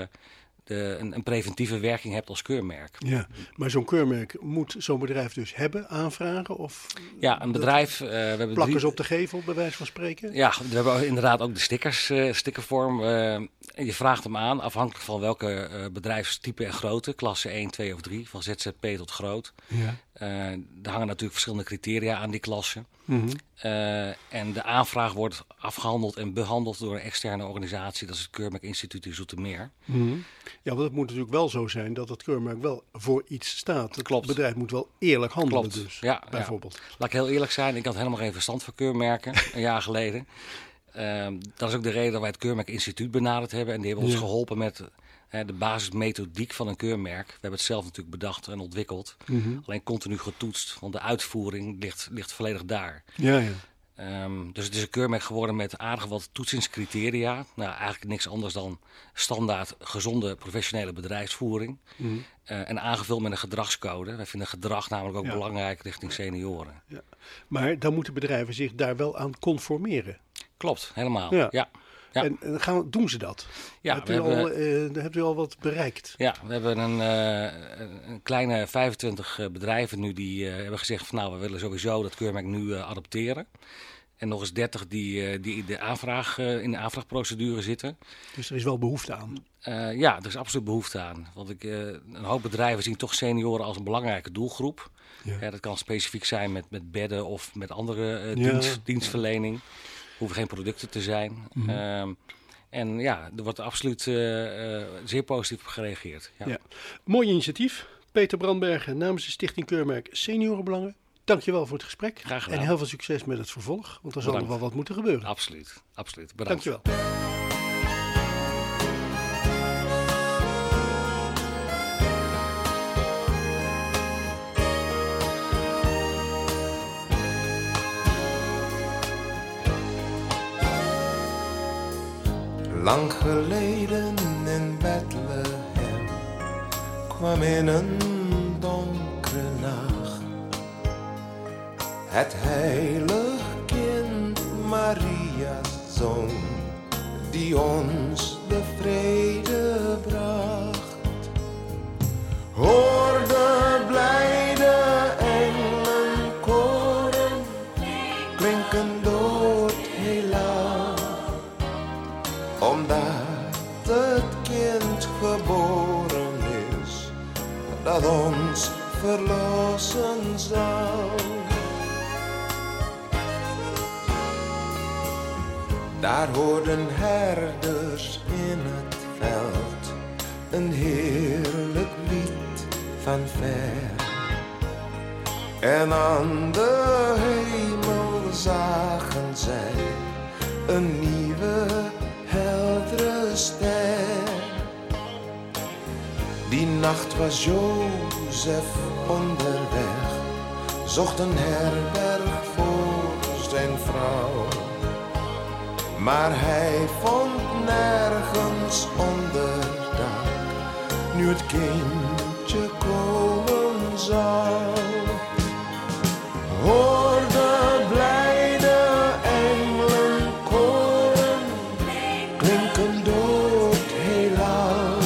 Speaker 13: een preventieve werking hebt als keurmerk.
Speaker 6: Ja, maar zo'n keurmerk moet zo'n bedrijf dus hebben, aanvragen? Of
Speaker 13: ja, een bedrijf... we hebben
Speaker 6: plakkers op de gevel, bij wijze van spreken?
Speaker 13: Ja, we hebben inderdaad ook de stickers, stickervorm. Je vraagt hem aan, afhankelijk van welke bedrijfstype en grootte. Klasse 1, 2 of 3, van ZZP tot groot. Ja. Er hangen natuurlijk verschillende criteria aan die klassen. En de aanvraag wordt afgehandeld en behandeld door een externe organisatie. Dat is het Keurmerk Instituut in Zoetermeer.
Speaker 6: Ja, want het moet natuurlijk wel zo zijn dat het keurmerk wel voor iets staat. Het
Speaker 13: Klopt.
Speaker 6: bedrijf moet wel eerlijk handelen dus,
Speaker 13: ja,
Speaker 6: bijvoorbeeld.
Speaker 13: Ja. Laat ik heel eerlijk zijn, ik had helemaal geen verstand van keurmerken een jaar geleden. Dat is ook de reden dat wij het Keurmerk Instituut benaderd hebben. En die hebben ons geholpen met de basismethodiek van een keurmerk. We hebben het zelf natuurlijk bedacht en ontwikkeld. Alleen continu getoetst, want de uitvoering ligt volledig daar. Ja. Dus het is een keurmerk geworden met aardig wat toetsingscriteria. Nou, eigenlijk niks anders dan standaard gezonde professionele bedrijfsvoering. En aangevuld met een gedragscode. Wij vinden gedrag namelijk ook belangrijk richting senioren. Ja.
Speaker 6: Maar dan moeten bedrijven zich daar wel aan conformeren.
Speaker 13: Klopt, helemaal. Ja.
Speaker 6: En doen ze dat? Ja, hebt u al wat bereikt?
Speaker 13: Ja, we hebben een kleine 25 bedrijven nu die hebben gezegd van we willen sowieso dat keurmerk nu adopteren. En nog eens 30 die in de aanvraagprocedure zitten.
Speaker 6: Dus er is wel behoefte aan?
Speaker 13: Ja, er is absoluut behoefte aan. Want een hoop bedrijven zien toch senioren als een belangrijke doelgroep. Ja. Dat kan specifiek zijn met bedden of met andere dienstverlening. Hoeven geen producten te zijn. En er wordt absoluut zeer positief op gereageerd. Ja.
Speaker 6: Mooi initiatief. Peter Brandbergen namens de Stichting Keurmerk Seniorenbelangen. Dankjewel voor het gesprek.
Speaker 13: Graag gedaan.
Speaker 6: En heel veel succes met het vervolg. Want er zal nog wel wat moeten gebeuren.
Speaker 13: Absoluut. Bedankt.
Speaker 6: Dankjewel.
Speaker 14: Lang geleden in Bethlehem kwam in een donkere nacht het heilig kind Maria's zoon, die ons de vrede bracht. Hoor de blijde engelenkoren klinken door het heelal, omdat het kind geboren is, dat ons verlossen zal. Daar hoorden herders in het veld een heerlijk lied van ver. En aan de hemel zagen zij een nieuwe heldere ster. Die nacht was Jozef onderweg, zocht een herberg voor zijn vrouw. Maar hij vond nergens onderdak, nu het kindje komen zou. Hoor de blijde engelen koren klinken door het heelal,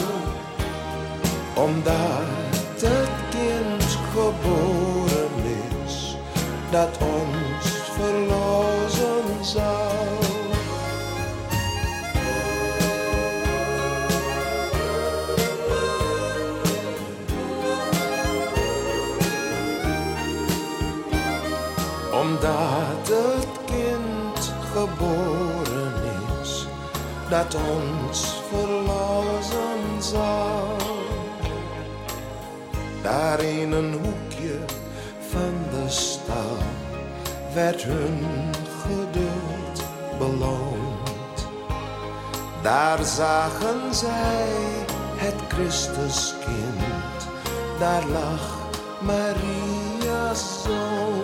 Speaker 14: omdat het kind geboren is dat ons verlossen zal. Omdat het kind geboren is dat ons verlossen zal. Daar in een hoekje van de stal werd hun geduld beloond. Daar zagen zij het Christuskind, daar lag Maria's zoon.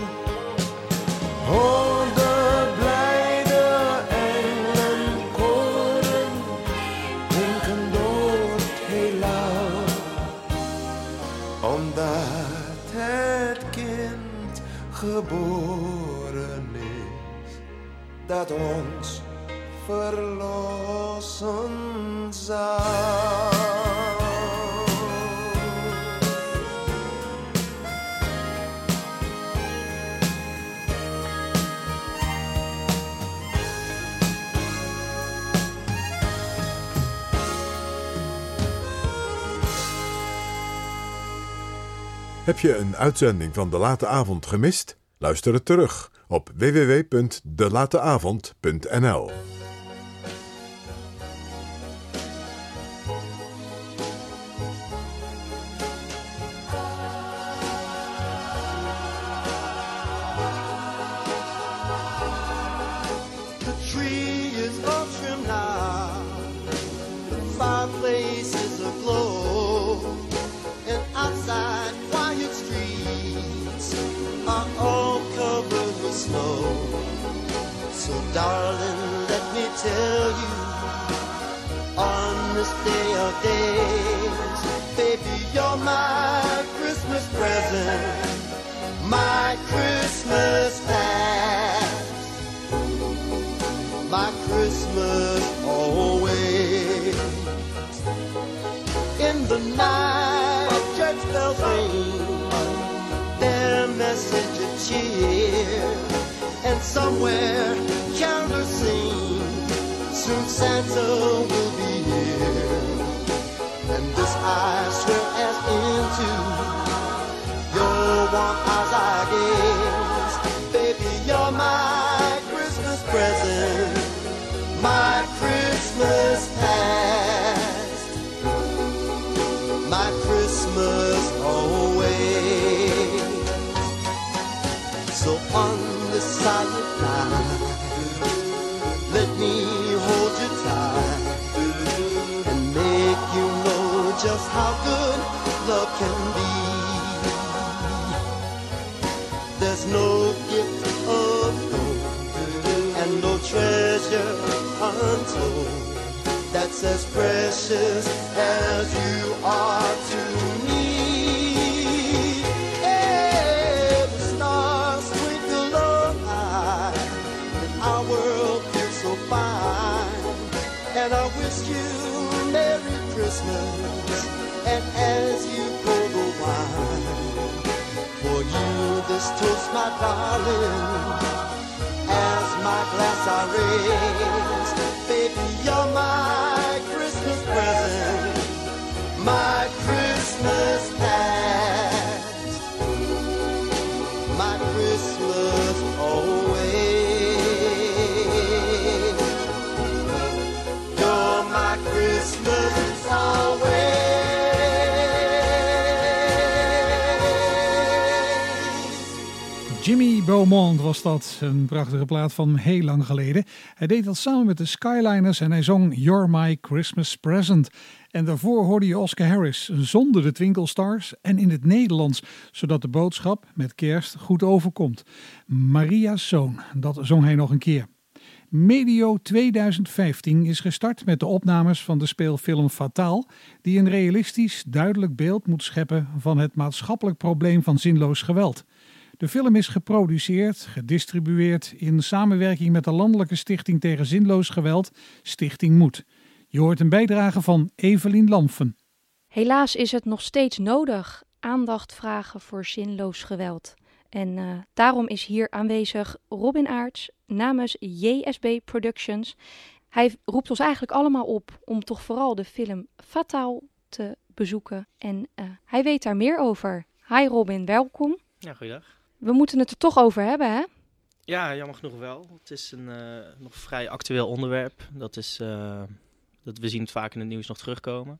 Speaker 14: Hoor de blijde engelen koren klinken door het heelal, omdat het kind geboren is dat ons verlossen zal.
Speaker 4: Heb je een uitzending van De Late Avond gemist? Luister het terug op www.delateavond.nl.
Speaker 15: The tree is all trimmed now, the fireplace is aglow, and outside quiet streets are all covered with snow. So darling, let me tell you, on this day of days, baby, you're my Christmas present, my Christmas past, my Christmas always. In the night, church bells ring their message of cheer, and somewhere carolers sing, soon Santa will be here. And this I swear as into your warm eyes I gaze, baby, you're my Christmas present, my Christmas past, my Christmas always. So on this silent night, let me hold you tight and make you know just how good love can be. There's no gift of gold and no treasure untold that's as precious as you are to me. Yeah, the stars twinkle on high, and our world feels so fine. And I wish you Merry Christmas, and as you pour the wine, for you this toast, my darling, as my glass I raise, baby, you're my Christmas present, my Christmas past, my Christmas always.
Speaker 3: Monde was dat. Een prachtige plaat van heel lang geleden. Hij deed dat samen met de Skyliners en hij zong You're My Christmas Present. En daarvoor hoorde je Oscar Harris zonder de Twinkle Stars en in het Nederlands, zodat de boodschap met kerst goed overkomt. Maria's Zoon, dat zong hij nog een keer. Medio 2015 is gestart met de opnames van de speelfilm Fataal, die een realistisch, duidelijk beeld moet scheppen van het maatschappelijk probleem van zinloos geweld. De film is geproduceerd, gedistribueerd in samenwerking met de Landelijke Stichting tegen Zinloos Geweld, Stichting Moed. Je hoort een bijdrage van Evelien Lamfen.
Speaker 16: Helaas is het nog steeds nodig aandacht vragen voor zinloos geweld. En daarom is hier aanwezig Robin Aerts namens JSB Productions. Hij roept ons eigenlijk allemaal op om toch vooral de film Fataal te bezoeken. En hij weet daar meer over. Hi Robin, welkom.
Speaker 17: Ja, goeiedag.
Speaker 16: We moeten het er toch over hebben, hè?
Speaker 17: Ja, jammer genoeg wel. Het is een nog vrij actueel onderwerp. We zien het vaak in het nieuws nog terugkomen.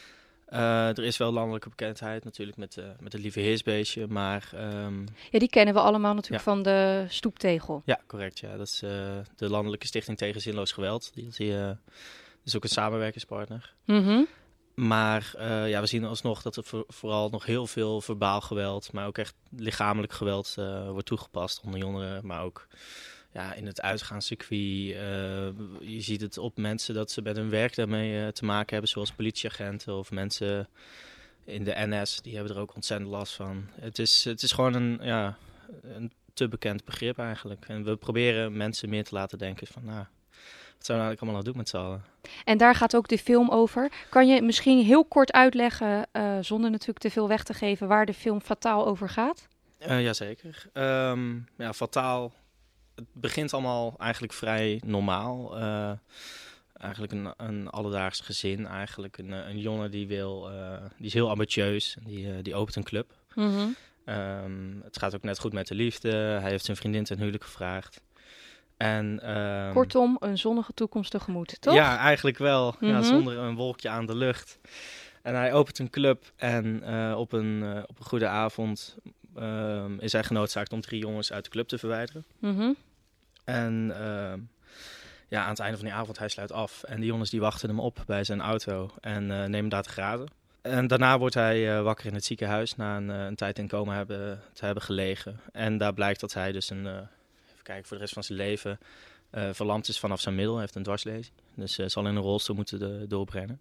Speaker 17: Er is wel landelijke bekendheid natuurlijk met het lieve heersbeestje, maar...
Speaker 16: Ja, die kennen we allemaal natuurlijk van de stoeptegel.
Speaker 17: Ja, correct. Ja. Dat is de Landelijke Stichting tegen Zinloos Geweld. Die is ook een samenwerkingspartner.
Speaker 16: Mm-hmm.
Speaker 17: Maar we zien alsnog dat er vooral nog heel veel verbaal geweld, maar ook echt lichamelijk geweld wordt toegepast onder jongeren, maar ook in het uitgaanscircuit. Je ziet het op mensen dat ze met hun werk daarmee te maken hebben, zoals politieagenten of mensen in de NS, die hebben er ook ontzettend last van. Het is gewoon een te bekend begrip eigenlijk. En we proberen mensen meer te laten denken van, wat zijn we eigenlijk allemaal aan het doen met z'n allen?
Speaker 16: En daar gaat ook de film over. Kan je misschien heel kort uitleggen, zonder natuurlijk te veel weg te geven, waar de film Fataal over gaat?
Speaker 17: Jazeker. Fataal, het begint allemaal eigenlijk vrij normaal. Eigenlijk een alledaags gezin. Eigenlijk een jongen die is heel ambitieus. Die opent een club.
Speaker 16: Mm-hmm.
Speaker 17: Het gaat ook net goed met de liefde. Hij heeft zijn vriendin ten huwelijk gevraagd. En,
Speaker 16: kortom, een zonnige toekomst tegemoet, toch?
Speaker 17: Ja, eigenlijk wel.
Speaker 16: Mm-hmm.
Speaker 17: Ja, zonder een wolkje aan de lucht. En hij opent een club en op een goede avond is hij genoodzaakt om 3 jongens uit de club te verwijderen.
Speaker 16: Mm-hmm.
Speaker 17: En aan het einde van die avond, hij sluit af. En die jongens die wachten hem op bij zijn auto en nemen hem daar te grazen. En daarna wordt hij wakker in het ziekenhuis na een tijd in coma te hebben gelegen. En daar blijkt dat hij dus voor de rest van zijn leven verlamd is vanaf zijn middel. Hij heeft een dwarslezing. Dus zal in een rolstoel moeten doorbrengen.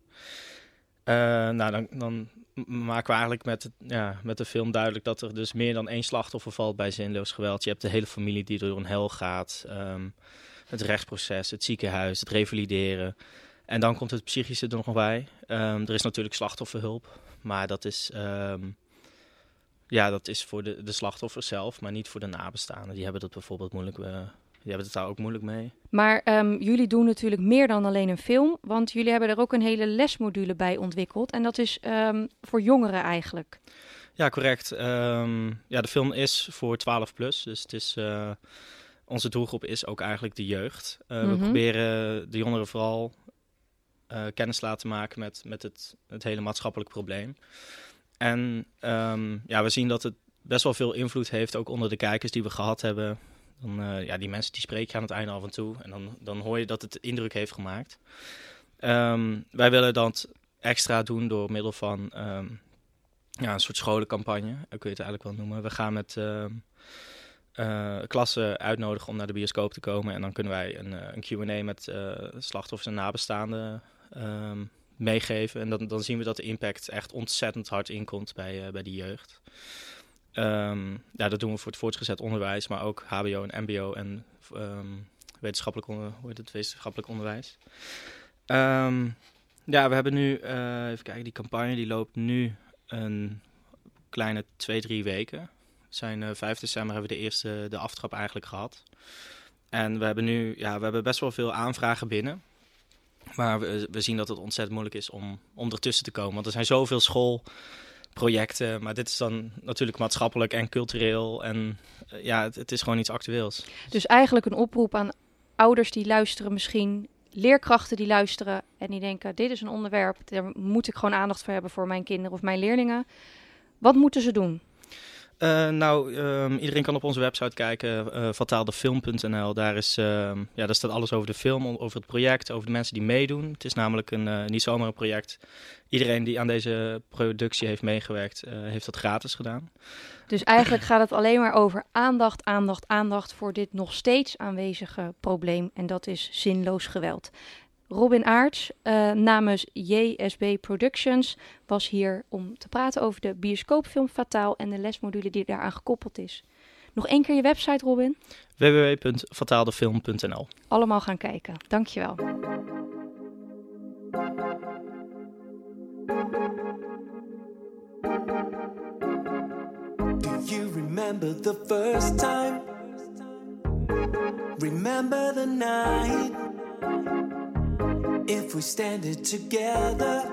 Speaker 17: Dan maken we eigenlijk met de film duidelijk dat er dus meer dan 1 slachtoffer valt bij zinloos geweld. Je hebt de hele familie die door een hel gaat. Het rechtsproces, het ziekenhuis, het revalideren. En dan komt het psychische er nog bij. Er is natuurlijk slachtofferhulp. Maar dat is voor de slachtoffers zelf, maar niet voor de nabestaanden. Die hebben dat bijvoorbeeld moeilijk. Die hebben het daar ook moeilijk mee.
Speaker 16: Maar jullie doen natuurlijk meer dan alleen een film. Want jullie hebben er ook een hele lesmodule bij ontwikkeld. En dat is voor jongeren eigenlijk.
Speaker 17: Ja, correct. De film is voor 12+. Dus het is, onze doelgroep is ook eigenlijk de jeugd. We proberen de jongeren vooral kennis laten maken met het hele maatschappelijk probleem. En we zien dat het best wel veel invloed heeft, ook onder de kijkers die we gehad hebben. Die mensen die spreken aan het einde af en toe. En dan hoor je dat het indruk heeft gemaakt. Wij willen dat extra doen door middel van een soort scholencampagne. Kun je het eigenlijk wel noemen. We gaan met klassen uitnodigen om naar de bioscoop te komen. En dan kunnen wij een Q&A met slachtoffers en nabestaanden meegeven. En dan zien we dat de impact echt ontzettend hard inkomt bij de jeugd. Dat doen we voor het voortgezet onderwijs, maar ook HBO en MBO en wetenschappelijk onderwijs. We hebben nu, even kijken, die campagne die loopt nu een kleine 2-3 weken. 5 december hebben we de aftrap eigenlijk gehad. En we hebben best wel veel aanvragen binnen. Maar we zien dat het ontzettend moeilijk is om ertussen te komen. Want er zijn zoveel schoolprojecten. Maar dit is dan natuurlijk maatschappelijk en cultureel. En het is gewoon iets actueels.
Speaker 16: Dus eigenlijk een oproep aan ouders die luisteren misschien. Leerkrachten die luisteren en die denken, dit is een onderwerp. Daar moet ik gewoon aandacht voor hebben voor mijn kinderen of mijn leerlingen. Wat moeten ze doen?
Speaker 17: Iedereen kan op onze website kijken, fataaldefilm.nl. Daar staat alles over de film, over het project, over de mensen die meedoen. Het is namelijk niet zomaar een project. Iedereen die aan deze productie heeft meegewerkt, heeft dat gratis gedaan.
Speaker 16: Dus eigenlijk gaat het alleen maar over aandacht voor dit nog steeds aanwezige probleem. En dat is zinloos geweld. Robin Aerts namens JSB Productions was hier om te praten over de bioscoopfilm Fataal en de lesmodule die daaraan gekoppeld is. Nog één keer je website, Robin?
Speaker 17: www.fataaldefilm.nl.
Speaker 16: Allemaal gaan kijken. Dankjewel.
Speaker 14: Do you remember the first time? Remember the night? If we stand it together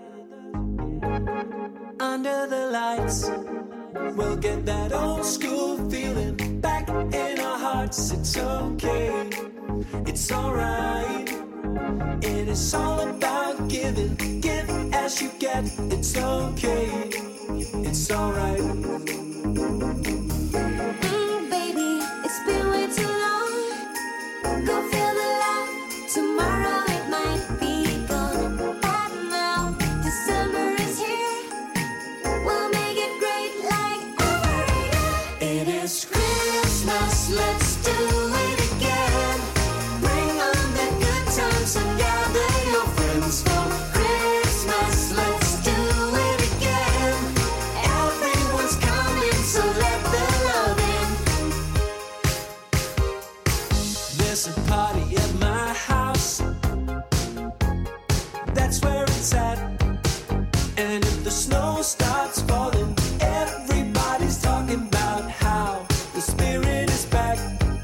Speaker 14: under the lights, we'll get that old school feeling back in our hearts. It's okay, it's alright. It is all about giving, give as you get. It's okay, it's alright.
Speaker 2: Baby, it's been way too long. Go feel the light. Tomorrow it might be gone. But now December is here. We'll make it great like every year.
Speaker 14: It is Christmas, let's do it again. Bring on the good times and gather your friends for Christmas. Let's do it again. Everyone's coming, so let the love in. There's a party at my house. That's where it's at. And if the snow starts falling, everybody's talking about how the spirit is back.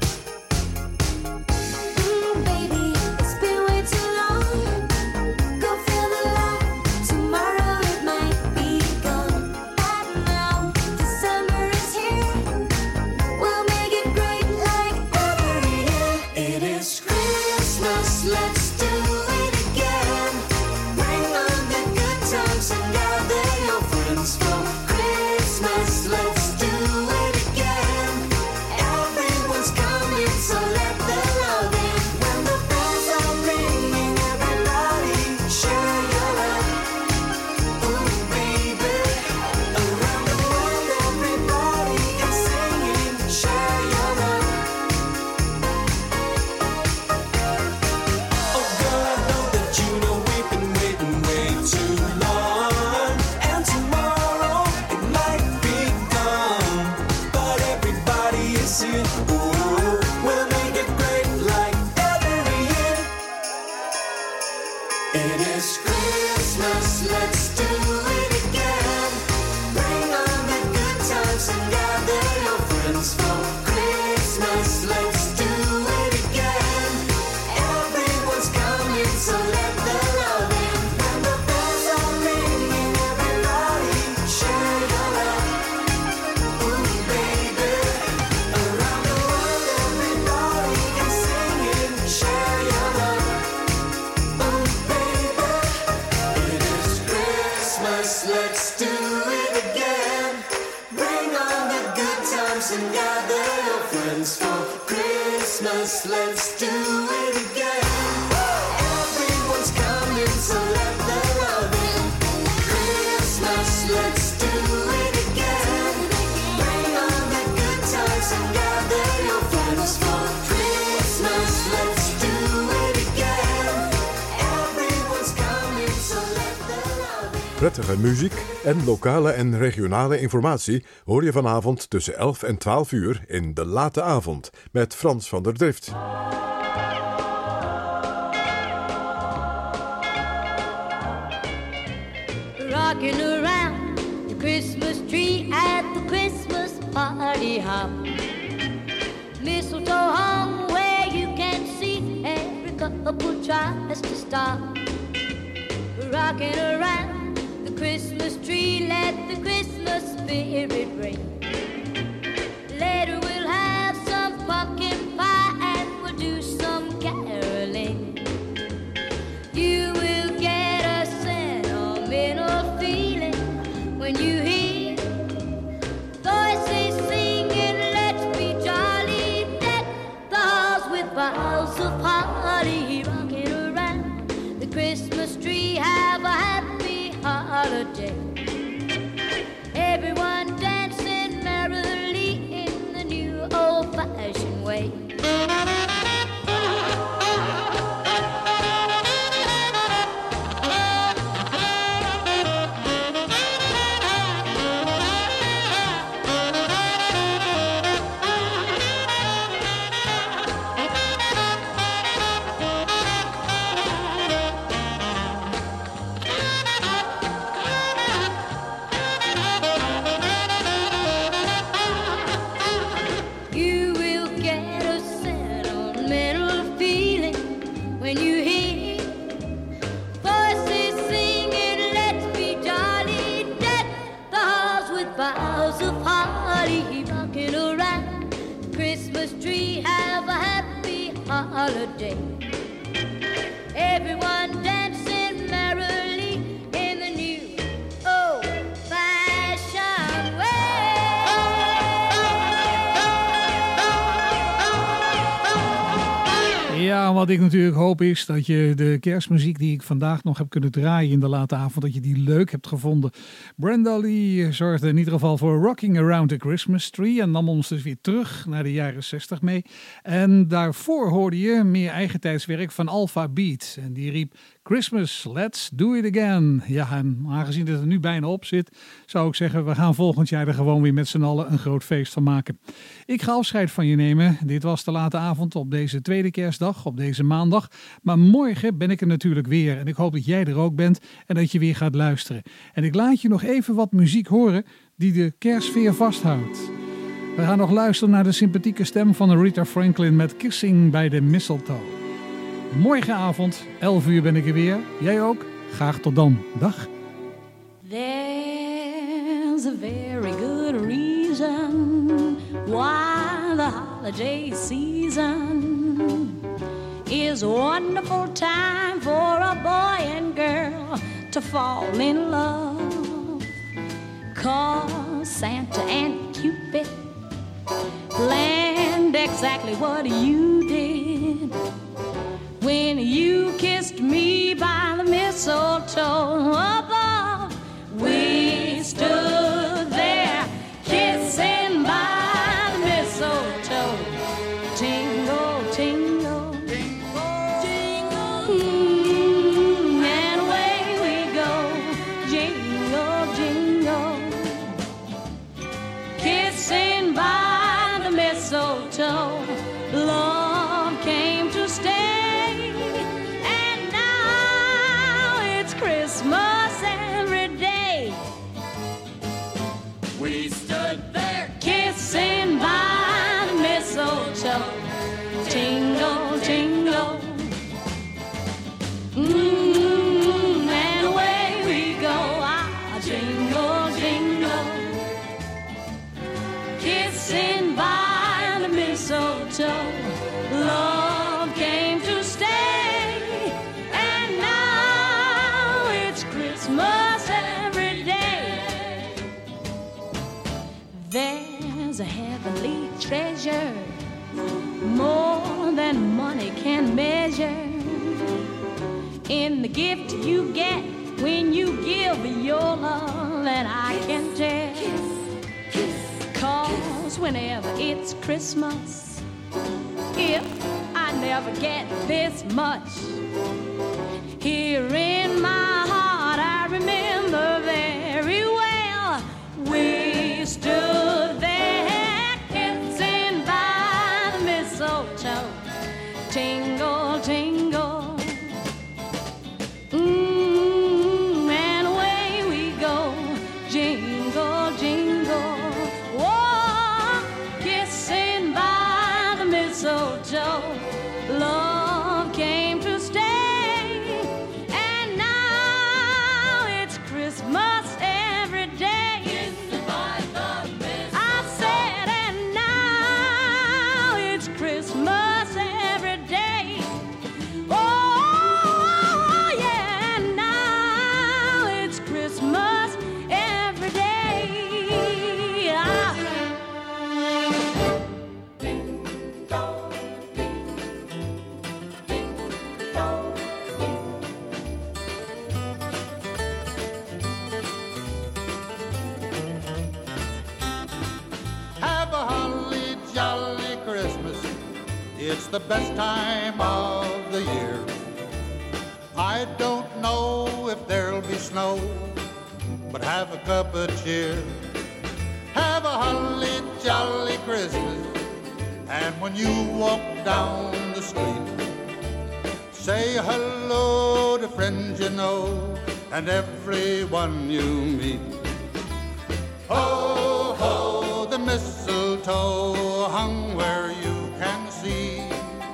Speaker 2: Baby, it's been way too long. Go feel the light. Tomorrow it might be gone. But now December is here. We'll make it great like every year.
Speaker 14: It is Christmas, let's do it again. Bring on the good times and gather your friends for Christmas. Let's do it again. Everyone's coming, so let the love in. When the bells are ringing, everybody share your love. Ooh, baby. Around the world, everybody is singing, share your love. Oh girl, I know that you know we've been waiting way too long. And tomorrow it might be gone, but everybody is here. Ooh, we'll make it great like every year. It is Christmas, let's do it again. Bring on the good times and gather your friends for Christmas. Let's do it again. Everyone's coming, so let the love in. When the bells are ringing, everybody share your love. Ooh, baby. Around the world, everybody is singing, share your love. Ooh, baby. It is Christmas, let's do it again. Bring on the good times and gather your friends for Christmas. Let's do it again. Everyone's coming, so let the love in. Christmas, let's do it again. Bring on the good times and gather your friends for Christmas. Let's do it again. Everyone's coming, so let the love in.
Speaker 4: Prettige muziek en lokale en regionale informatie hoor je vanavond tussen 11 en 12 uur in De Late Avond met Frans van der Drift.
Speaker 18: Rocking around the Christmas tree at the Christmas party hop. Mistletoe hung where you can see every couple tries to stop. Rocking around the Christmas tree, let the Christmas spirit ring. Later we'll have some pumpkin pie and we'll do some caroling. You will get a sentimental feeling when you hear voices Everyone dancing merrily in the new old-fashioned way.
Speaker 3: Ja, wat ik natuurlijk hoop is dat je de kerstmuziek die ik vandaag nog heb kunnen draaien in de late avond, dat je die leuk hebt gevonden. Brenda Lee zorgde in ieder geval voor Rocking Around the Christmas Tree en nam ons dus weer terug naar de jaren 60 mee. En daarvoor hoorde je meer eigen tijdswerk van Alpha Beat. En die riep Christmas, let's do it again. Ja, en aangezien het er nu bijna op zit, zou ik zeggen, we gaan volgend jaar er gewoon weer met z'n allen een groot feest van maken. Ik ga afscheid van je nemen. Dit was de late avond op deze tweede kerstdag, op deze maandag. Maar morgen ben ik er natuurlijk weer. En ik hoop dat jij er ook bent en dat je weer gaat luisteren. En ik laat je nog even wat muziek horen die de kerstsfeer vasthoudt. We gaan nog luisteren naar de sympathieke stem van Aretha Franklin met Kissing by the Mistletoe. Morgenavond, 11 uur ben ik er weer. Jij ook? Graag tot dan. Dag.
Speaker 18: There's a very good reason why the holiday season is a wonderful time for a boy and girl to fall in love. 'Cause Santa and Cupid planned exactly what you did when you kissed me by the mistletoe above. We stood there kissing by the mistletoe. Jingle, jingle, jingle, and away we go. Jingle, jingle, kissing by the mistletoe. Love came to stay, and now it's Christmas every day. We stood there kissing by the mistletoe. Jingle, jingle, and away we go. Ah, jingle, jingle, kissing by the mistletoe. Love came to stay, and now it's Christmas every day. There's a heavenly treasure, more than money can measure, in the gift you get when you give your love, and I can tell. 'Cause whenever it's Christmas, if I never get this much, here in my heart I remember very well. We stood there kissing by the mistletoe. Jingle, jingle, and away we go. Jingle, jingle, whoa, kissing by the mistletoe. Love came to stay, and now it's Christmas every day. I said, and now it's Christmas every day. Oh, yeah, and now it's Christmas every day.
Speaker 19: Have a holly jolly Christmas. It's the best time of the year. I don't know if there'll be snow, but have a cup of cheer. Have a holly jolly Christmas. And when you walk down the street, say hello to friends you know and everyone you meet. Ho, ho, the mistletoe hung where you can see.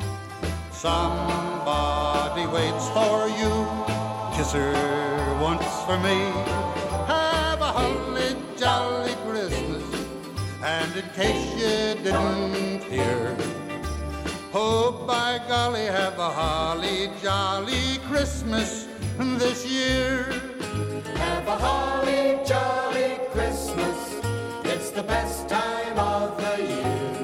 Speaker 19: Somebody waits for you, kiss her once for me. Have a holly jolly Christmas, and in case you didn't hear, Oh, by golly, have a holly jolly Christmas this year.
Speaker 9: Have a holly jolly Christmas. It's the best time of the year.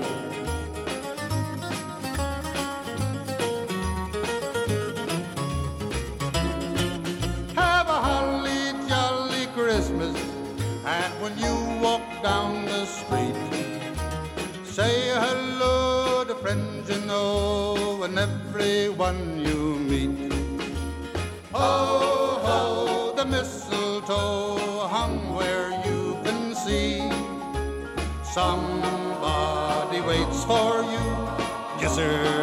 Speaker 19: Have a holly jolly Christmas. And when you walk down the street, say hello to friends you know and everyone you meet. Ho, ho, the mistletoe hung where you can see. Somebody waits for you, yes sir,